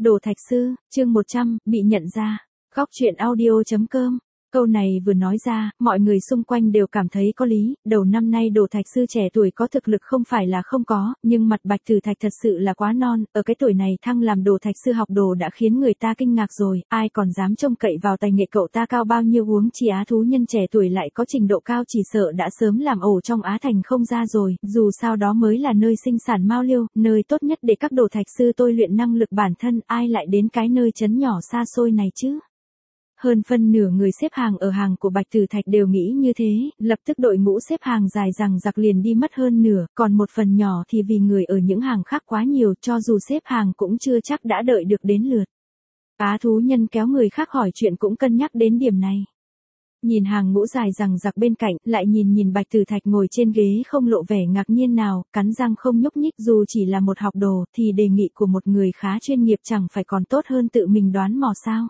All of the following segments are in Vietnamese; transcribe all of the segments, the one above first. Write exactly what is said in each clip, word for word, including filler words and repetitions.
Đồ thạch sư, chương một trăm, bị nhận ra. Góc truyện audio chấm com. Câu này vừa nói ra, mọi người xung quanh đều cảm thấy có lý, đầu năm nay Đồ thạch sư trẻ tuổi có thực lực không phải là không có, nhưng mặt Bạch Tử Thạch thật sự là quá non, ở cái tuổi này thăng làm Đồ thạch sư học đồ đã khiến người ta kinh ngạc rồi, ai còn dám trông cậy vào tài nghệ cậu ta cao bao nhiêu, huống chi Á thú nhân trẻ tuổi lại có trình độ cao, chỉ sợ đã sớm làm ổ trong Á Thành không ra rồi, dù sao đó mới là nơi sinh sản mao liêu, nơi tốt nhất để các Đồ thạch sư tôi luyện năng lực bản thân, ai lại đến cái nơi trấn nhỏ xa xôi này chứ. Hơn phân nửa người xếp hàng ở hàng của Bạch Tử Thạch đều nghĩ như thế, lập tức đội ngũ xếp hàng dài dằng dặc liền đi mất hơn nửa, còn một phần nhỏ thì vì người ở những hàng khác quá nhiều, cho dù xếp hàng cũng chưa chắc đã đợi được đến lượt. Á thú nhân kéo người khác hỏi chuyện cũng cân nhắc đến điểm này. Nhìn hàng ngũ dài dằng dặc bên cạnh, lại nhìn nhìn Bạch Tử Thạch ngồi trên ghế không lộ vẻ ngạc nhiên nào, cắn răng không nhúc nhích, dù chỉ là một học đồ, thì đề nghị của một người khá chuyên nghiệp chẳng phải còn tốt hơn tự mình đoán mò sao.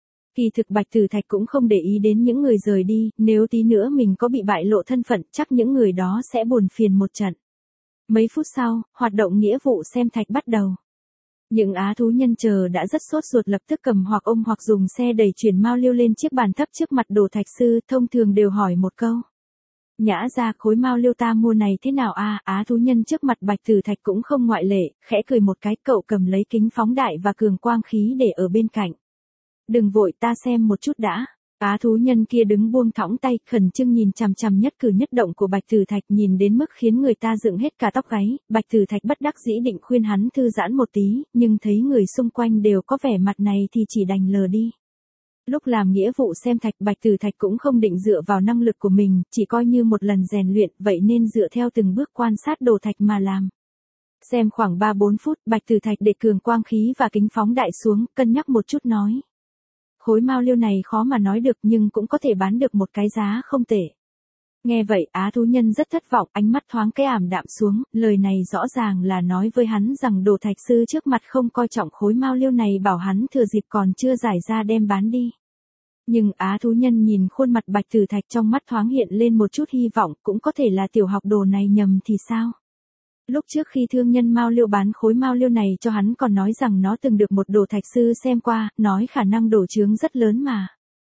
Kỳ thực Bạch Tử Thạch cũng không để ý đến những người rời đi, nếu tí nữa mình có bị bại lộ thân phận, chắc những người đó sẽ buồn phiền một trận. Mấy phút sau, hoạt động nghĩa vụ xem thạch bắt đầu. Những á thú nhân chờ đã rất sốt ruột lập tức cầm hoặc ôm hoặc dùng xe đẩy chuyển mao liêu lên chiếc bàn thấp trước mặt Đồ thạch sư, thông thường đều hỏi một câu. Nhã ra, khối mao liêu ta mua này thế nào a? Á thú nhân trước mặt Bạch Tử Thạch cũng không ngoại lệ, khẽ cười một cái, cậu cầm lấy kính phóng đại và cường quang khí để ở bên cạnh. Đừng vội, ta xem một chút đã. Á thú nhân kia đứng buông thõng tay, khẩn trương nhìn chằm chằm nhất cử nhất động của Bạch Tử Thạch, nhìn đến mức khiến người ta dựng hết cả tóc gáy. Bạch Tử Thạch bất đắc dĩ định khuyên hắn thư giãn một tí, nhưng thấy người xung quanh đều có vẻ mặt này thì chỉ đành lờ đi. Lúc làm nghĩa vụ xem thạch, Bạch Tử Thạch cũng không định dựa vào năng lực của mình, chỉ coi như một lần rèn luyện, vậy nên dựa theo từng bước quan sát đồ thạch mà làm. Xem khoảng ba bốn phút, Bạch Tử Thạch để cường quang khí và kính phóng đại xuống, cân nhắc một chút nói. Khối mao liêu này khó mà nói được, nhưng cũng có thể bán được một cái giá không tệ. Nghe vậy, á thú nhân rất thất vọng, ánh mắt thoáng cái ảm đạm xuống, lời này rõ ràng là nói với hắn rằng Đồ thạch sư trước mặt không coi trọng khối mao liêu này, bảo hắn thừa dịp còn chưa giải ra đem bán đi. Nhưng á thú nhân nhìn khuôn mặt Bạch Tử Thạch, trong mắt thoáng hiện lên một chút hy vọng, cũng có thể là tiểu học đồ này nhầm thì sao? Lúc trước khi thương nhân mao liêu bán khối mao liêu này cho hắn còn nói rằng nó từng được một Đồ thạch sư xem qua, nói khả năng đổ chướng rất lớn mà.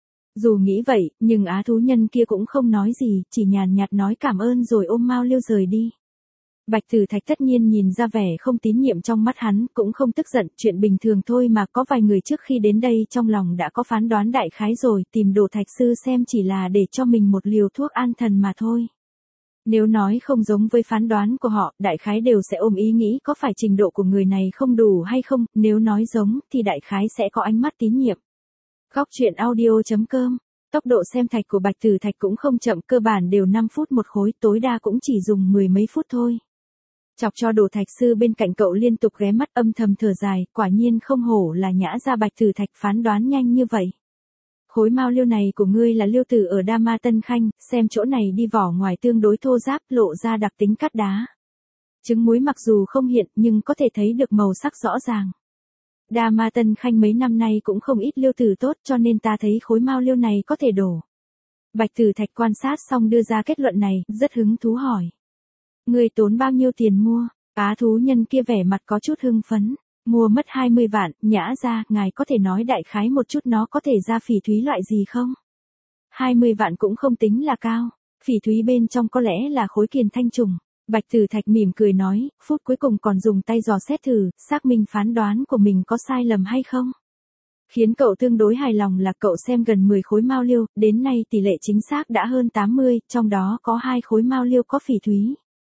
Dù nghĩ vậy, nhưng á thú nhân kia cũng không nói gì, chỉ nhàn nhạt nói cảm ơn rồi ôm mao liêu rời đi. Bạch Tử Thạch tất nhiên nhìn ra vẻ không tín nhiệm trong mắt hắn, cũng không tức giận, chuyện bình thường thôi mà, có vài người trước khi đến đây trong lòng đã có phán đoán đại khái rồi, tìm Đồ thạch sư xem chỉ là để cho mình một liều thuốc an thần mà thôi. Nếu nói không giống với phán đoán của họ, đại khái đều sẽ ôm ý nghĩ có phải trình độ của người này không đủ hay không, nếu nói giống thì đại khái sẽ có ánh mắt tín nhiệm. Góc truyện audio chấm com. Tốc độ xem thạch của Bạch Tử Thạch cũng không chậm, cơ bản đều năm phút một khối, tối đa cũng chỉ dùng mười mấy phút thôi. Chọc cho Đồ thạch sư bên cạnh cậu liên tục ghé mắt âm thầm thở dài, quả nhiên không hổ là nhã ra Bạch Tử Thạch phán đoán nhanh như vậy. Khối mao liêu này của ngươi là liêu tử ở Đa Ma Tân Khanh, xem chỗ này đi vỏ ngoài tương đối thô ráp, lộ ra đặc tính cắt đá. Trứng muối mặc dù không hiện, nhưng có thể thấy được màu sắc rõ ràng. Đa Ma Tân Khanh mấy năm nay cũng không ít liêu tử tốt, cho nên ta thấy khối mao liêu này có thể đổ. Bạch Tử Thạch quan sát xong đưa ra kết luận này, rất hứng thú hỏi. Ngươi tốn bao nhiêu tiền mua? Á thú nhân kia vẻ mặt có chút hưng phấn. Mua mất hai mươi vạn, nhã ra, ngài có thể nói đại khái một chút nó có thể ra phỉ thúy loại gì không? hai mươi vạn cũng không tính là cao, phỉ thúy bên trong có lẽ là khối kiền thanh trùng. Bạch Tử Thạch mỉm cười nói, phút cuối cùng còn dùng tay dò xét thử, xác minh phán đoán của mình có sai lầm hay không. Khiến cậu tương đối hài lòng là cậu xem gần mười khối mao liêu, đến nay tỷ lệ chính xác đã hơn tám mươi, trong đó có hai khối mao liêu có phỉ thúy.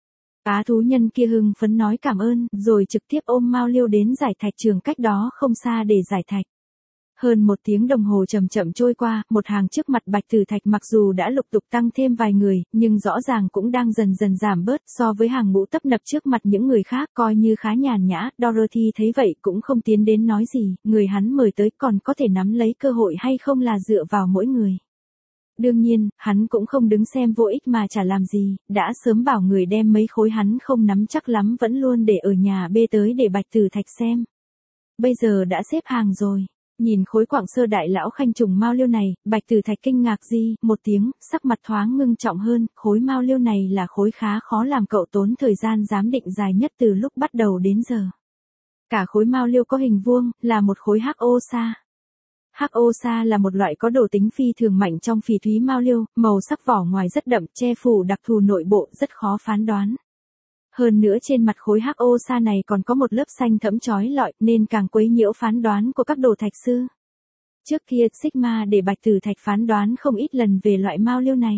Á thú nhân kia hưng phấn nói cảm ơn, rồi trực tiếp ôm mao liêu đến giải thạch trường cách đó không xa để giải thạch. Hơn một tiếng đồng hồ chậm chậm trôi qua, một hàng trước mặt Bạch Tử Thạch mặc dù đã lục tục tăng thêm vài người, nhưng rõ ràng cũng đang dần dần giảm bớt so với hàng ngũ tấp nập trước mặt những người khác, coi như khá nhàn nhã. Dorothy thấy vậy cũng không tiến đến nói gì, người hắn mời tới còn có thể nắm lấy cơ hội hay không là dựa vào mỗi người. Đương nhiên, hắn cũng không đứng xem vô ích mà chả làm gì, đã sớm bảo người đem mấy khối hắn không nắm chắc lắm vẫn luôn để ở nhà bê tới để Bạch Tử Thạch xem. Bây giờ đã xếp hàng rồi, nhìn khối Quảng Sơ đại lão khanh trùng mao liêu này, Bạch Tử Thạch kinh ngạc gì, một tiếng, sắc mặt thoáng ngưng trọng hơn, khối mao liêu này là khối khá khó làm, cậu tốn thời gian giám định dài nhất từ lúc bắt đầu đến giờ. Cả khối mao liêu có hình vuông, là một khối hắc ô sa. Hắc ô sa là một loại có độ tính phi thường mạnh trong phỉ thúy mao liêu, màu sắc vỏ ngoài rất đậm, che phủ đặc thù nội bộ rất khó phán đoán. Hơn nữa trên mặt khối hắc ô sa này còn có một lớp xanh thẫm chói lọi nên càng quấy nhiễu phán đoán của các đồ thạch sư. Trước kia Sigma để Bạch Tử Thạch phán đoán không ít lần về loại mao liêu này.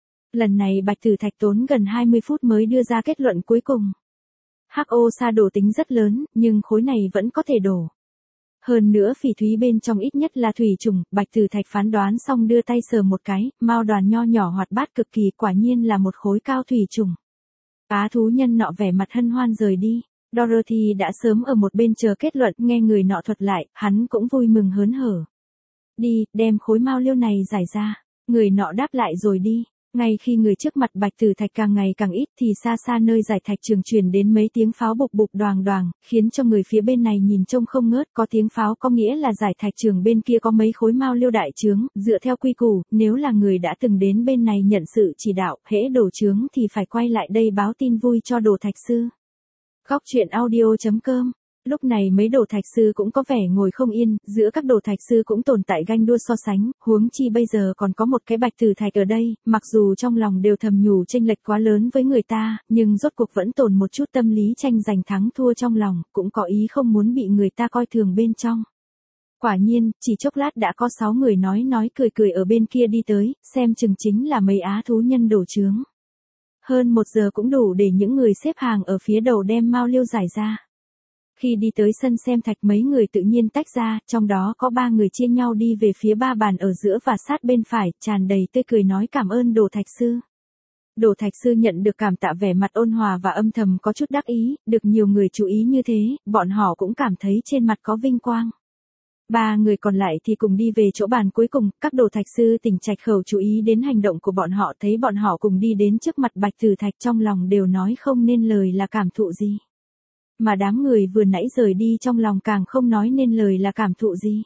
Lần này Bạch Tử Thạch tốn gần hai mươi phút mới đưa ra kết luận cuối cùng. Hắc ô sa đổ tính rất lớn, nhưng khối này vẫn có thể đổ. Hơn nữa phỉ thúy bên trong ít nhất là thủy trùng, Bạch Tử Thạch phán đoán xong đưa tay sờ một cái, mao đoàn nho nhỏ hoạt bát cực kỳ, quả nhiên là một khối cao thủy trùng. Á thú nhân nọ vẻ mặt hân hoan rời đi. Dorothy đã sớm ở một bên chờ kết luận, nghe người nọ thuật lại, hắn cũng vui mừng hớn hở. Đi, đem khối mao liêu này giải ra. Người nọ đáp lại rồi đi. Ngay khi người trước mặt Bạch Tử Thạch càng ngày càng ít thì xa xa nơi giải thạch trường truyền đến mấy tiếng pháo bục bục đoàng đoàng, khiến cho người phía bên này nhìn trông không ngớt. Có tiếng pháo có nghĩa là giải thạch trường bên kia có mấy khối mao liêu đại chướng. Dựa theo quy củ, nếu là người đã từng đến bên này nhận sự chỉ đạo, hễ đổ chướng thì phải quay lại đây báo tin vui cho đồ thạch sư. Góc truyện audio chấm com. Lúc này mấy đồ thạch sư cũng có vẻ ngồi không yên, giữa các đồ thạch sư cũng tồn tại ganh đua so sánh, huống chi bây giờ còn có một cái Bạch Tử Thạch ở đây, mặc dù trong lòng đều thầm nhủ chênh lệch quá lớn với người ta, nhưng rốt cuộc vẫn tồn một chút tâm lý tranh giành thắng thua trong lòng, cũng có ý không muốn bị người ta coi thường bên trong. Quả nhiên, chỉ chốc lát đã có sáu người nói nói cười cười ở bên kia đi tới, xem chừng chính là mấy á thú nhân đổ chướng. Hơn một giờ cũng đủ để những người xếp hàng ở phía đầu đem mao liêu giải ra. Khi đi tới sân xem thạch mấy người tự nhiên tách ra, trong đó có ba người chia nhau đi về phía ba bàn ở giữa và sát bên phải, tràn đầy tươi cười nói cảm ơn đồ thạch sư. Đồ thạch sư nhận được cảm tạ vẻ mặt ôn hòa và âm thầm có chút đắc ý, được nhiều người chú ý như thế, bọn họ cũng cảm thấy trên mặt có vinh quang. Ba người còn lại thì cùng đi về chỗ bàn cuối cùng, các đồ thạch sư Tỉnh Trạch Khẩu chú ý đến hành động của bọn họ, thấy bọn họ cùng đi đến trước mặt Bạch Tử Thạch trong lòng đều nói không nên lời là cảm thụ gì. Mà đám người vừa nãy rời đi trong lòng càng không nói nên lời là cảm thụ gì.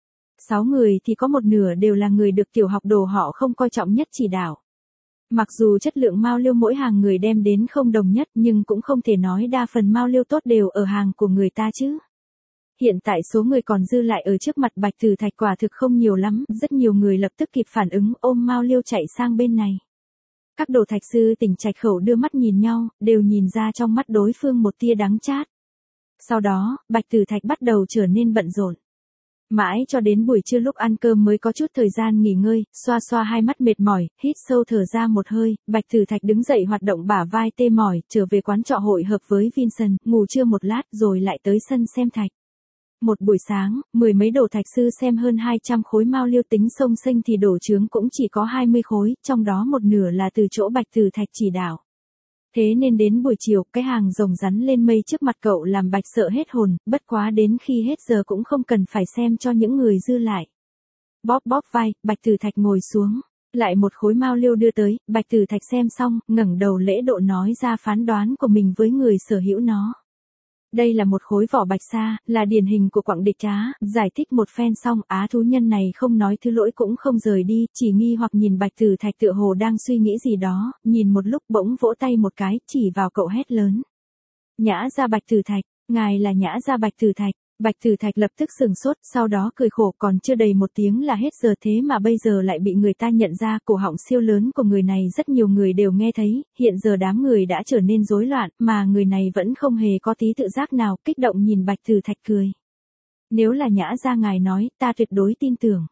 Sáu người thì có một nửa đều là người được tiểu học đồ họ không coi trọng nhất chỉ đạo. Mặc dù chất lượng mao liêu mỗi hàng người đem đến không đồng nhất nhưng cũng không thể nói đa phần mao liêu tốt đều ở hàng của người ta chứ. Hiện tại số người còn dư lại ở trước mặt Bạch Tử Thạch quả thực không nhiều lắm, rất nhiều người lập tức kịp phản ứng ôm mao liêu chạy sang bên này. Các đồ thạch sư Tỉnh Trạch Khẩu đưa mắt nhìn nhau, đều nhìn ra trong mắt đối phương một tia đắng chát. Sau đó, Bạch Tử Thạch bắt đầu trở nên bận rộn. Mãi cho đến buổi trưa lúc ăn cơm mới có chút thời gian nghỉ ngơi, xoa xoa hai mắt mệt mỏi, hít sâu thở ra một hơi, Bạch Tử Thạch đứng dậy hoạt động bả vai tê mỏi, trở về quán trọ hội hợp với Vincent, ngủ trưa một lát rồi lại tới sân xem thạch. Một buổi sáng, mười mấy đồ thạch sư xem hơn hai trăm khối mao liêu tính sông xanh thì đổ chướng cũng chỉ có hai mươi khối, trong đó một nửa là từ chỗ Bạch Tử Thạch chỉ đạo. Thế nên đến buổi chiều, cái hàng rồng rắn lên mây trước mặt cậu làm Bạch sợ hết hồn, bất quá đến khi hết giờ cũng không cần phải xem cho những người dư lại. Bóp bóp vai, Bạch Tử Thạch ngồi xuống, lại một khối mao liêu đưa tới, Bạch Tử Thạch xem xong, ngẩng đầu lễ độ nói ra phán đoán của mình với người sở hữu nó. Đây là một khối vỏ bạch sa, là điển hình của quặng địch trá, giải thích một phen xong, á thú nhân này không nói thứ lỗi cũng không rời đi, chỉ nghi hoặc nhìn Bạch Tử Thạch tựa hồ đang suy nghĩ gì đó, nhìn một lúc bỗng vỗ tay một cái, chỉ vào cậu hét lớn. Nhã Gia Bạch Tử Thạch, ngài là Nhã Gia Bạch Tử Thạch. Bạch Tử Thạch lập tức sừng sốt, sau đó cười khổ, còn chưa đầy một tiếng là hết giờ thế mà bây giờ lại bị người ta nhận ra, cổ họng siêu lớn của người này rất nhiều người đều nghe thấy, hiện giờ đám người đã trở nên rối loạn, mà người này vẫn không hề có tí tự giác nào, kích động nhìn Bạch Tử Thạch cười. Nếu là Nhã Gia ngài nói, ta tuyệt đối tin tưởng.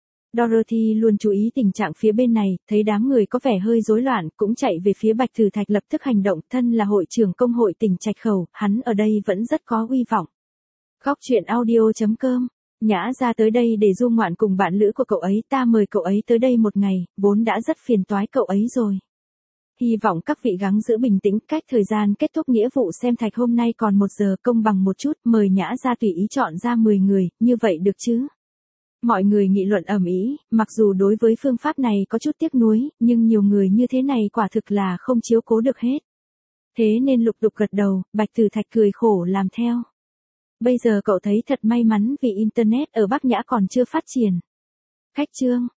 Dorothy luôn chú ý tình trạng phía bên này, thấy đám người có vẻ hơi rối loạn, cũng chạy về phía Bạch Tử Thạch lập tức hành động, thân là hội trưởng công hội Tỉnh Trạch Khẩu, hắn ở đây vẫn rất có uy vọng. Góc truyện audio chấm com. Nhã Gia tới đây để du ngoạn cùng bạn lữ của cậu ấy, ta mời cậu ấy tới đây một ngày, vốn đã rất phiền toái cậu ấy rồi. Hy vọng các vị gắng giữ bình tĩnh, cách thời gian kết thúc nghĩa vụ xem thạch hôm nay còn một giờ, công bằng một chút, mời Nhã Gia tùy ý chọn ra mười người, như vậy được chứ? Mọi người nghị luận ầm ĩ, mặc dù đối với phương pháp này có chút tiếc nuối, nhưng nhiều người như thế này quả thực là không chiếu cố được hết. Thế nên lục đục gật đầu, Bạch Tử Thạch cười khổ làm theo. Bây giờ cậu thấy thật may mắn vì Internet ở Bắc Nhã còn chưa phát triển. Khách chương.